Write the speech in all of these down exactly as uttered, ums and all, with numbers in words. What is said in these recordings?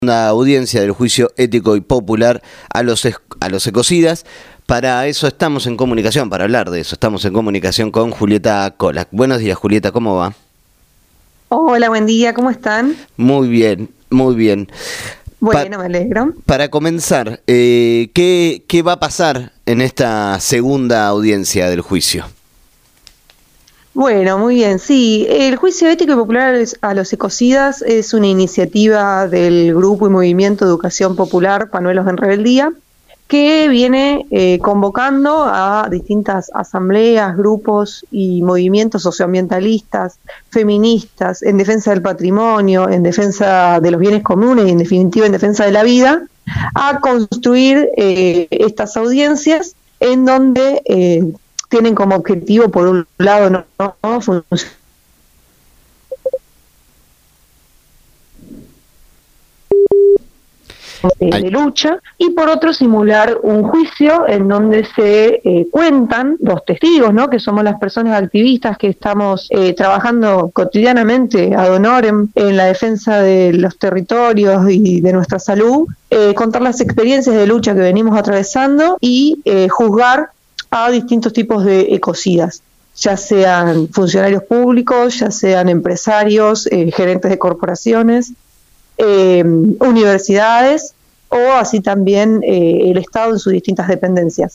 La audiencia del juicio ético y popular a los, a los ecocidas. Para eso estamos en comunicación, para hablar de eso, estamos en comunicación con Julieta Colac. Buenos días, Julieta, ¿cómo va? Hola, buen día, ¿cómo están? Muy bien, muy bien. Bueno, pa me alegro. Para comenzar, eh, ¿qué, ¿qué va a pasar en esta segunda audiencia del juicio? Bueno, muy bien, sí. El juicio ético y popular a los ecocidas es una iniciativa del Grupo y Movimiento de Educación Popular Pañuelos en Rebeldía, que viene eh, convocando a distintas asambleas, grupos y movimientos socioambientalistas, feministas, en defensa del patrimonio, en defensa de los bienes comunes y en definitiva en defensa de la vida, a construir eh, estas audiencias en donde eh, tienen como objetivo, por un lado, no, no funcionar de lucha, y por otro simular un juicio en donde se eh, cuentan los testigos, ¿no? Que somos las personas activistas que estamos eh, trabajando cotidianamente ad honorem en la defensa de los territorios y de nuestra salud, eh, contar las experiencias de lucha que venimos atravesando y eh, juzgar a distintos tipos de ecocidas, ya sean funcionarios públicos, ya sean empresarios, eh, gerentes de corporaciones, eh, universidades o así también eh, el Estado en sus distintas dependencias.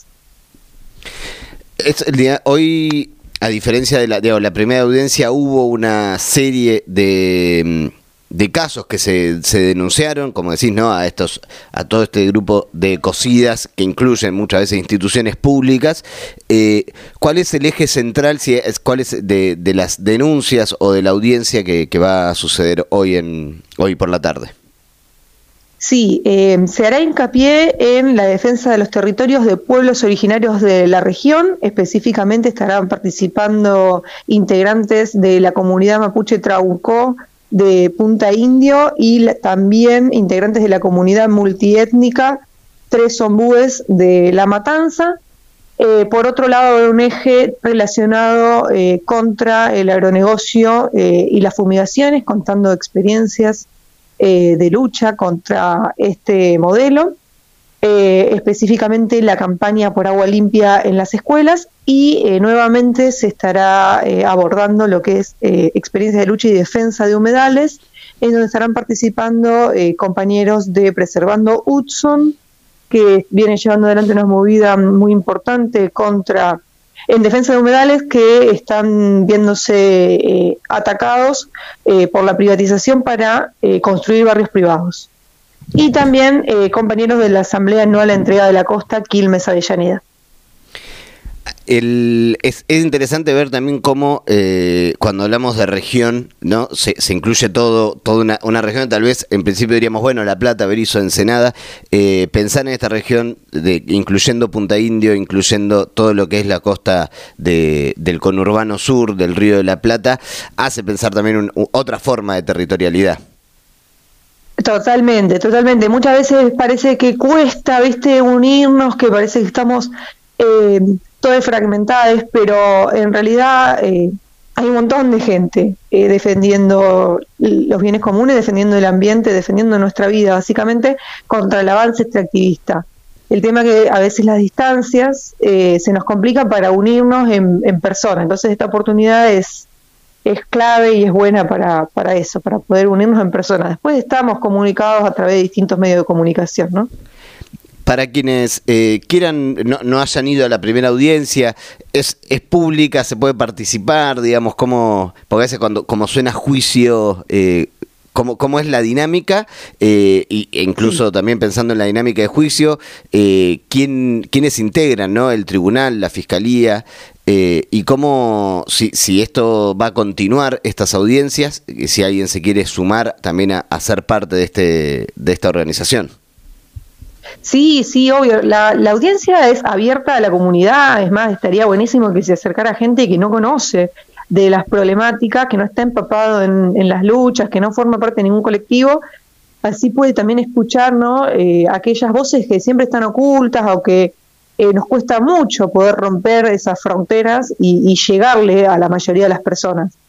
Es el día, hoy, a diferencia de la, de la primera audiencia, hubo una serie de... de casos que se, se denunciaron, como decís, ¿no? A estos, a todo este grupo de ecocidas que incluyen muchas veces instituciones públicas. Eh, ¿Cuál es el eje central, si es, cuál es de, de las denuncias o de la audiencia que, que va a suceder hoy en hoy por la tarde? Sí, eh, se hará hincapié en la defensa de los territorios de pueblos originarios de la región. Específicamente estarán participando integrantes de la comunidad mapuche Trabucó de Punta Indio y la, también integrantes de la comunidad multiétnica Tres Ombúes de La Matanza. Eh, por otro lado, un eje relacionado eh, contra el agronegocio eh, y las fumigaciones, contando experiencias eh, de lucha contra este modelo. Eh, específicamente la campaña por agua limpia en las escuelas y eh, nuevamente se estará eh, abordando lo que es eh, experiencia de lucha y defensa de humedales, en donde estarán participando eh, compañeros de Preservando Hudson, que viene llevando adelante una movida muy importante contra en defensa de humedales que están viéndose eh, atacados eh, por la privatización para eh, construir barrios privados. Y también eh, compañeros de la Asamblea No a la Entrega de la Costa, Quilmes Avellaneda. El, es, es interesante ver también cómo eh, cuando hablamos de región, ¿no? se, se incluye todo, toda una, una región, tal vez en principio diríamos, bueno, La Plata, Berisso, Ensenada, eh, pensar en esta región, de, incluyendo Punta Indio, incluyendo todo lo que es la costa de, del conurbano sur, del Río de la Plata, hace pensar también un, un, otra forma de territorialidad. Totalmente, totalmente. Muchas veces parece que cuesta, viste, unirnos, que parece que estamos eh, todas fragmentadas, pero en realidad eh, hay un montón de gente eh, defendiendo los bienes comunes, defendiendo el ambiente, defendiendo nuestra vida, básicamente contra el avance extractivista. El tema es que a veces las distancias eh, se nos complican para unirnos en, en persona, entonces esta oportunidad es es clave y es buena para, para eso, para poder unirnos en persona. Después estamos comunicados a través de distintos medios de comunicación, ¿no? Para quienes eh, quieran, no, no hayan ido a la primera audiencia, es, es pública, se puede participar, digamos, como, porque a veces cuando como suena juicio, eh, cómo, cómo es la dinámica, eh, y, e incluso sí. También pensando en la dinámica de juicio, eh, quién, quiénes integran, ¿no? El tribunal, la fiscalía, eh, y cómo, si, si esto va a continuar, estas audiencias, si alguien se quiere sumar también a, a ser parte de, este, de esta organización. Sí, sí, obvio. La, la audiencia es abierta a la comunidad, es más, estaría buenísimo que se acercara gente que no conoce de las problemáticas, que no está empapado en, en las luchas, que no forma parte de ningún colectivo, así puede también escuchar, ¿no? eh, aquellas voces que siempre están ocultas o que eh, nos cuesta mucho poder romper esas fronteras y, y llegarle a la mayoría de las personas.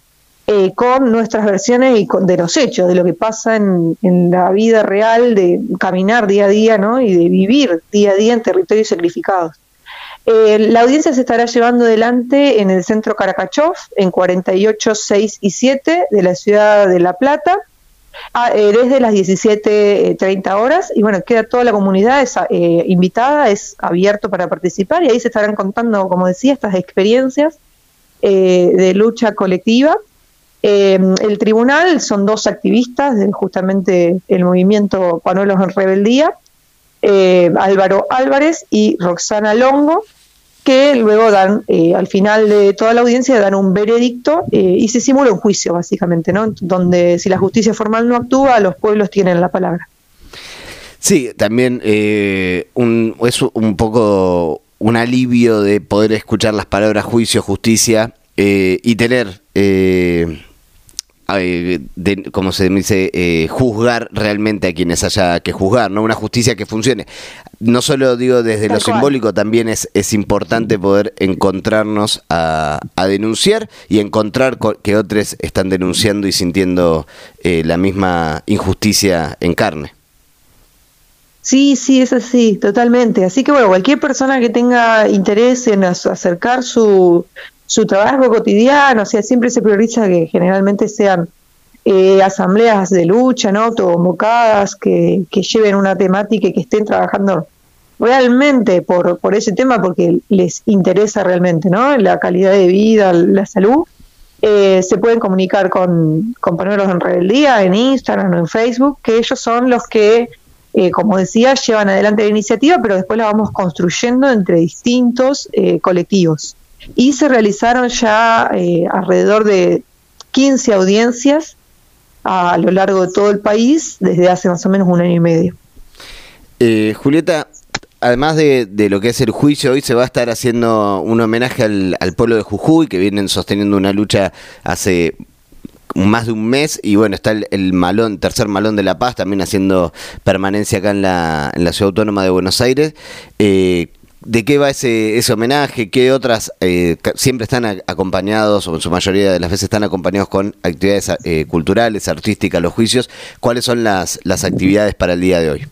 eh, con nuestras versiones y con, de los hechos, de lo que pasa en, en la vida real, de caminar día a día, ¿no? Y de vivir día a día en territorios sacrificados. Eh, la audiencia se estará llevando adelante en el Centro Caracachov, en cuarenta y ocho, seis y siete de la ciudad de La Plata, a, eh, desde las diecisiete treinta horas, y bueno, queda toda la comunidad es, eh, invitada, es abierto para participar, y ahí se estarán contando, como decía, estas experiencias eh, de lucha colectiva. Eh, el tribunal son dos activistas de justamente el movimiento Pañuelos en Rebeldía, eh, Álvaro Álvarez y Roxana Longo, que luego dan, eh, al final de toda la audiencia, dan un veredicto eh, y se simula un juicio, básicamente, ¿no? Donde si la justicia formal no actúa, los pueblos tienen la palabra. Sí, también eh, un, es un poco un alivio de poder escuchar las palabras juicio, justicia eh, y tener... Eh, De, como se dice, eh, juzgar realmente a quienes haya que juzgar, ¿no? Una justicia que funcione. No solo digo desde lo simbólico, también es, es importante poder encontrarnos a, a denunciar y encontrar que otros están denunciando y sintiendo eh, la misma injusticia en carne. Sí, sí, es así, totalmente. Así que bueno, cualquier persona que tenga interés en acercar su... su trabajo cotidiano, o sea, siempre se prioriza que generalmente sean eh, asambleas de lucha, ¿no? Autoconvocadas, que, que lleven una temática y que estén trabajando realmente por, por ese tema, porque les interesa realmente, ¿no? La calidad de vida, la salud. Eh, se pueden comunicar con Compañeros en Rebeldía, en Instagram o en Facebook, que ellos son los que, eh, como decía, llevan adelante la iniciativa, pero después la vamos construyendo entre distintos eh, colectivos. Y se realizaron ya eh, alrededor de quince audiencias a, a lo largo de todo el país desde hace más o menos un año y medio. Eh, Julieta, además de, de lo que es el juicio, hoy se va a estar haciendo un homenaje al, al pueblo de Jujuy, que vienen sosteniendo una lucha hace más de un mes, y bueno, está el, el malón, tercer malón de La Paz, también haciendo permanencia acá en la, en la Ciudad Autónoma de Buenos Aires. Eh, ¿De qué va ese, ese homenaje? ¿Qué otras eh, siempre están a, acompañados, o en su mayoría de las veces están acompañados con actividades eh, culturales, artísticas, los juicios? ¿Cuáles son las, las actividades para el día de hoy?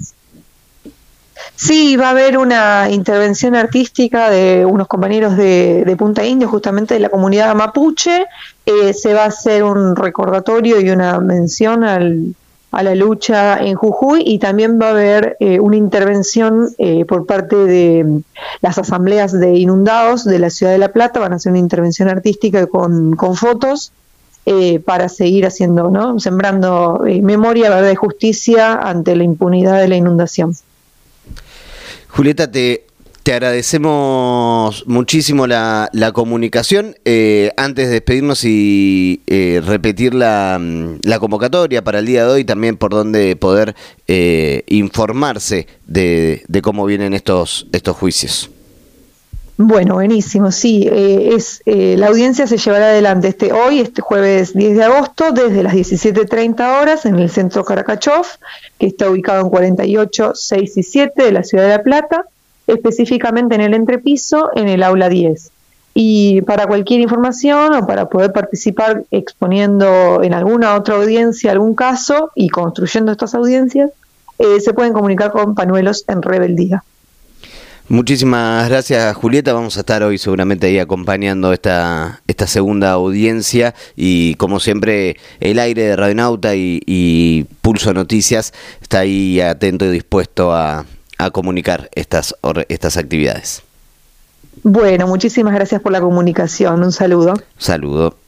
Sí, va a haber una intervención artística de unos compañeros de, de Punta Indio, justamente de la comunidad mapuche. Eh, se va a hacer un recordatorio y una mención al... a la lucha en Jujuy, y también va a haber eh, una intervención eh, por parte de las asambleas de inundados de la ciudad de La Plata. Van a hacer una intervención artística con, con fotos eh, para seguir haciendo, ¿no? Sembrando eh, memoria, verdad y justicia ante la impunidad de la inundación. Julieta, te... Te agradecemos muchísimo la, la comunicación. Eh, antes de despedirnos y eh, repetir la, la convocatoria para el día de hoy, también por donde poder eh, informarse de, de cómo vienen estos, estos juicios. Bueno, buenísimo, sí. Eh, es eh, la audiencia se llevará adelante este hoy, este jueves diez de agosto, desde las diecisiete treinta horas en el Centro Caracachov, que está ubicado en cuarenta y ocho, seis y siete de la Ciudad de La Plata, específicamente en el entrepiso, en el aula diez. Y para cualquier información o para poder participar exponiendo en alguna otra audiencia algún caso y construyendo estas audiencias, eh, se pueden comunicar con Pañuelos en Rebeldía. Muchísimas gracias, Julieta. Vamos a estar hoy seguramente ahí acompañando esta, esta segunda audiencia, y como siempre el aire de Radionauta y, y Pulso Noticias está ahí atento y dispuesto a a comunicar estas, estas actividades. Bueno, muchísimas gracias por la comunicación. Un saludo. Saludo.